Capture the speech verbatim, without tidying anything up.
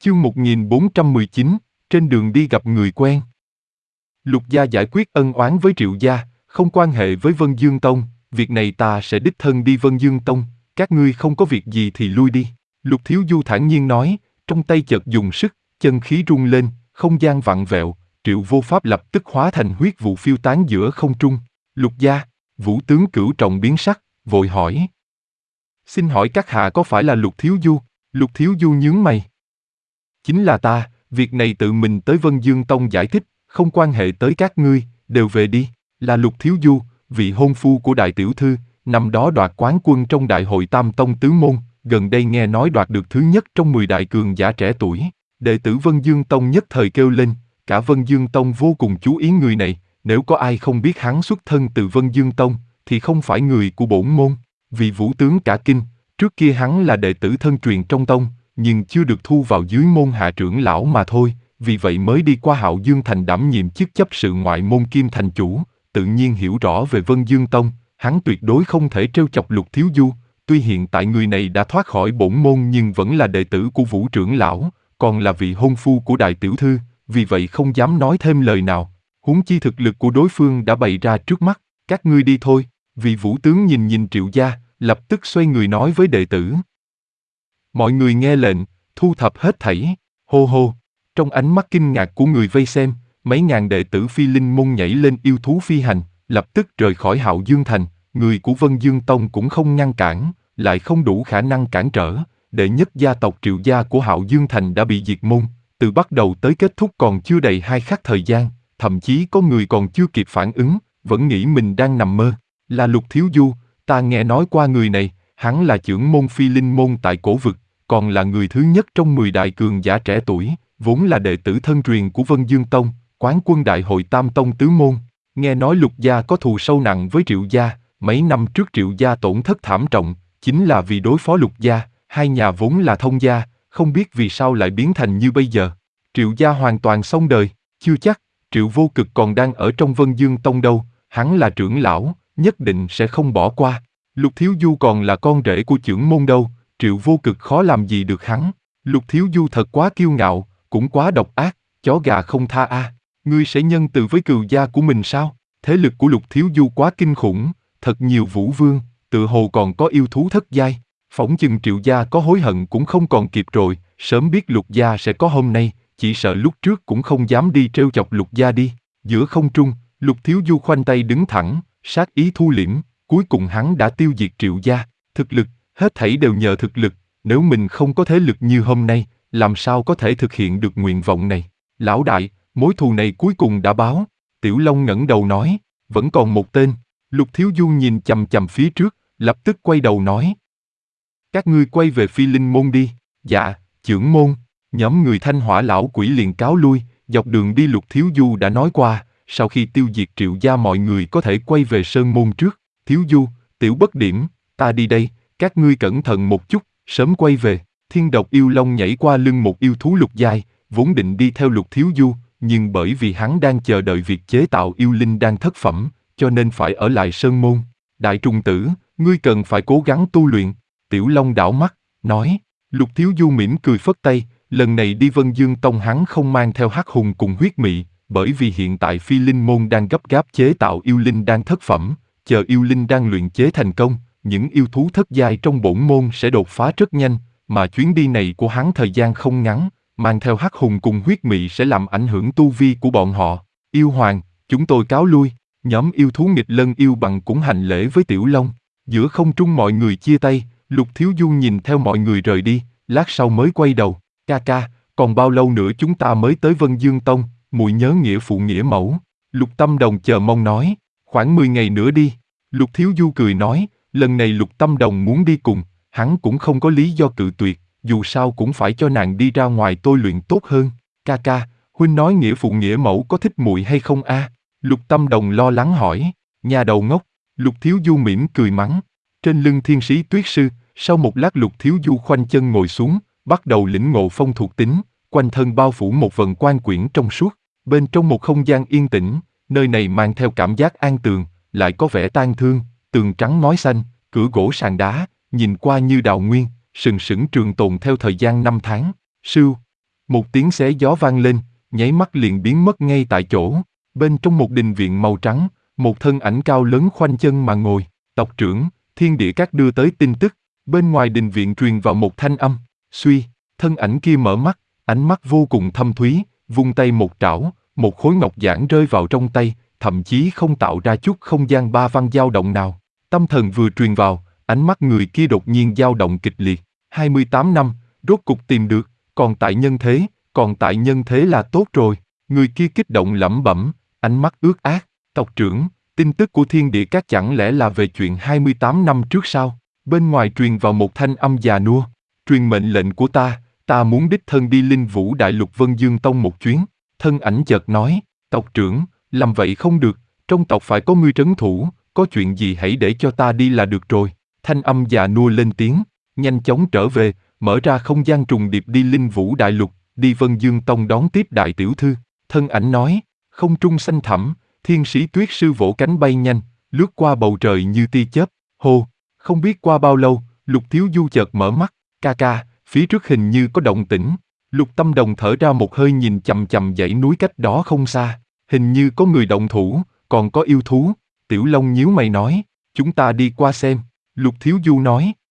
Chương một nghìn bốn trăm mười chín, trên đường đi gặp người quen. Lục gia giải quyết ân oán với Triệu gia, không quan hệ với Vân Dương Tông, việc này ta sẽ đích thân đi Vân Dương Tông, các ngươi không có việc gì thì lui đi. Lục Thiếu Du thản nhiên nói, trong tay chợt dùng sức, chân khí rung lên, không gian vặn vẹo, Triệu Vô Pháp lập tức hóa thành huyết vụ phiêu tán giữa không trung. Lục gia, Vũ tướng Cửu Trọng biến sắc, vội hỏi. Xin hỏi các hạ có phải là Lục Thiếu Du? Lục Thiếu Du nhướng mày. Chính là ta, việc này tự mình tới Vân Dương Tông giải thích, không quan hệ tới các ngươi, đều về đi. Là Lục Thiếu Du, vị hôn phu của đại tiểu thư, năm đó đoạt quán quân trong đại hội Tam Tông Tứ Môn, gần đây nghe nói đoạt được thứ nhất trong mười đại cường giả trẻ tuổi. Đệ tử Vân Dương Tông nhất thời kêu lên, cả Vân Dương Tông vô cùng chú ý người này, nếu có ai không biết hắn xuất thân từ Vân Dương Tông, thì không phải người của bổn môn. Vì Vũ tướng cả kinh, trước kia hắn là đệ tử thân truyền trong tông, nhưng chưa được thu vào dưới môn hạ trưởng lão mà thôi, vì vậy mới đi qua Hạo Dương Thành đảm nhiệm chức chấp sự ngoại môn kim thành chủ, tự nhiên hiểu rõ về Vân Dương Tông, hắn tuyệt đối không thể trêu chọc Lục Thiếu Du, tuy hiện tại người này đã thoát khỏi bổn môn nhưng vẫn là đệ tử của Vũ trưởng lão, còn là vị hôn phu của đại tiểu thư, vì vậy không dám nói thêm lời nào, huống chi thực lực của đối phương đã bày ra trước mắt, các ngươi đi thôi. Vị Vũ tướng nhìn nhìn Triệu gia, lập tức xoay người nói với đệ tử. Mọi người nghe lệnh, thu thập hết thảy, hô hô. Trong ánh mắt kinh ngạc của người vây xem, mấy ngàn đệ tử Phi Linh môn nhảy lên yêu thú phi hành, lập tức rời khỏi Hạo Dương Thành, người của Vân Dương Tông cũng không ngăn cản, lại không đủ khả năng cản trở, đệ nhất gia tộc Triệu gia của Hạo Dương Thành đã bị diệt môn, từ bắt đầu tới kết thúc còn chưa đầy hai khắc thời gian, thậm chí có người còn chưa kịp phản ứng, vẫn nghĩ mình đang nằm mơ. Là Lục Thiếu Du, ta nghe nói qua người này, hắn là trưởng môn Phi Linh môn tại cổ vực, còn là người thứ nhất trong mười đại cường giả trẻ tuổi, vốn là đệ tử thân truyền của Vân Dương Tông, quán quân đại hội Tam Tông Tứ Môn. Nghe nói Lục gia có thù sâu nặng với Triệu gia, mấy năm trước Triệu gia tổn thất thảm trọng, chính là vì đối phó Lục gia, hai nhà vốn là thông gia, không biết vì sao lại biến thành như bây giờ. Triệu gia hoàn toàn xong đời, chưa chắc, Triệu Vô Cực còn đang ở trong Vân Dương Tông đâu, hắn là trưởng lão, nhất định sẽ không bỏ qua. Lục Thiếu Du còn là con rể của trưởng môn đâu, Triệu Vô Cực khó làm gì được hắn. Lục Thiếu Du thật quá kiêu ngạo, cũng quá độc ác, chó gà không tha a. À. Ngươi sẽ nhân từ với cừu gia của mình sao? Thế lực của Lục Thiếu Du quá kinh khủng, thật nhiều vũ vương, tự hồ còn có yêu thú thất giai. Phỏng chừng Triệu gia có hối hận cũng không còn kịp rồi, sớm biết Lục gia sẽ có hôm nay, chỉ sợ lúc trước cũng không dám đi trêu chọc Lục gia đi. Giữa không trung, Lục Thiếu Du khoanh tay đứng thẳng, sát ý thu liễm, cuối cùng hắn đã tiêu diệt Triệu gia. Thực lực, hết thảy đều nhờ thực lực, nếu mình không có thế lực như hôm nay, làm sao có thể thực hiện được nguyện vọng này. Lão đại, mối thù này cuối cùng đã báo. Tiểu Long ngẩng đầu nói, vẫn còn một tên. Lục Thiếu Du nhìn chằm chằm phía trước, lập tức quay đầu nói. Các ngươi quay về Phi Linh môn đi. Dạ, trưởng môn. Nhóm người Thanh Hỏa lão quỷ liền cáo lui, dọc đường đi Lục Thiếu Du đã nói qua, sau khi tiêu diệt Triệu gia mọi người có thể quay về Sơn môn trước. Thiếu Du, Tiểu Bất Điểm, ta đi đây, các ngươi cẩn thận một chút, sớm quay về. Thiên độc yêu long nhảy qua lưng một yêu thú lục giai, vốn định đi theo Lục Thiếu Du, nhưng bởi vì hắn đang chờ đợi việc chế tạo yêu linh đan thất phẩm, cho nên phải ở lại Sơn môn. Đại trùng tử, ngươi cần phải cố gắng tu luyện. Tiểu Long đảo mắt, nói. Lục Thiếu Du mỉm cười phất tay, lần này đi Vân Dương Tông hắn không mang theo hắc hùng cùng huyết mị, bởi vì hiện tại Phi Linh môn đang gấp gáp chế tạo yêu linh đan thất phẩm, chờ yêu linh đan luyện chế thành công, những yêu thú thất giai trong bổn môn sẽ đột phá rất nhanh, mà chuyến đi này của hắn thời gian không ngắn, mang theo hắc hùng cùng huyết mị sẽ làm ảnh hưởng tu vi của bọn họ. Yêu Hoàng, chúng tôi cáo lui. Nhóm yêu thú nghịch lân yêu bằng cũng hành lễ với Tiểu Long. Giữa không trung mọi người chia tay, Lục Thiếu Du nhìn theo mọi người rời đi, lát sau mới quay đầu. Ca ca, còn bao lâu nữa chúng ta mới tới Vân Dương Tông, muội nhớ nghĩa phụ nghĩa mẫu. Lục Tâm Đồng chờ mong nói, khoảng mười ngày nữa đi. Lục Thiếu Du cười nói, lần này Lục Tâm Đồng muốn đi cùng, hắn cũng không có lý do cự tuyệt, dù sao cũng phải cho nàng đi ra ngoài tôi luyện tốt hơn. Ca ca, huynh nói nghĩa phụ nghĩa mẫu có thích muội hay không a? À? Lục Tâm Đồng lo lắng hỏi, nhà đầu ngốc. Lục Thiếu Du mỉm cười mắng. Trên lưng thiên sĩ tuyết sư, sau một lát Lục Thiếu Du khoanh chân ngồi xuống, bắt đầu lĩnh ngộ phong thuộc tính, quanh thân bao phủ một vần quan quyển trong suốt, bên trong một không gian yên tĩnh, nơi này mang theo cảm giác an tường, lại có vẻ tang thương, tường trắng ngói xanh, cửa gỗ sàn đá, nhìn qua như đào nguyên, sừng sững trường tồn theo thời gian năm tháng. Sưu, Một tiếng xé gió vang lên, nháy mắt liền biến mất ngay tại chỗ. Bên trong một đình viện màu trắng, một thân ảnh cao lớn khoanh chân mà ngồi. Tộc trưởng, Thiên Địa Các đưa tới tin tức. Bên ngoài đình viện truyền vào một thanh âm. Suy, thân ảnh kia mở mắt, ánh mắt vô cùng thâm thúy, vung tay một trảo, một khối ngọc giản rơi vào trong tay, thậm chí không tạo ra chút không gian ba văn dao động nào. Tâm thần vừa truyền vào, ánh mắt người kia đột nhiên dao động kịch liệt. hai mươi tám năm, rốt cục tìm được, còn tại nhân thế, còn tại nhân thế là tốt rồi. Người kia kích động lẩm bẩm, ánh mắt ướt át. Tộc trưởng, tin tức của Thiên Địa Các chẳng lẽ là về chuyện hai mươi tám năm trước sao? Bên ngoài truyền vào một thanh âm già nua. Truyền mệnh lệnh của ta, ta muốn đích thân đi Linh Vũ Đại Lục Vân Dương Tông một chuyến. Thân ảnh chợt nói, tộc trưởng, làm vậy không được, trong tộc phải có ngươi trấn thủ, có chuyện gì hãy để cho ta đi là được rồi. Thanh âm già nua lên tiếng, nhanh chóng trở về, mở ra không gian trùng điệp đi Linh Vũ Đại Lục, đi Vân Dương Tông đón tiếp đại tiểu thư. Thân ảnh nói, không trung xanh thẳm, thiên sĩ tuyết sư vỗ cánh bay nhanh, lướt qua bầu trời như tia chớp. Hô, không biết qua bao lâu, Lục Thiếu Du chợt mở mắt, ca ca, phía trước hình như có động tĩnh. Lục Tâm Đồng thở ra một hơi nhìn chằm chằm dãy núi cách đó không xa, hình như có người động thủ, còn có yêu thú. Tiểu Long nhíu mày nói, chúng ta đi qua xem. Lục Thiếu Du nói,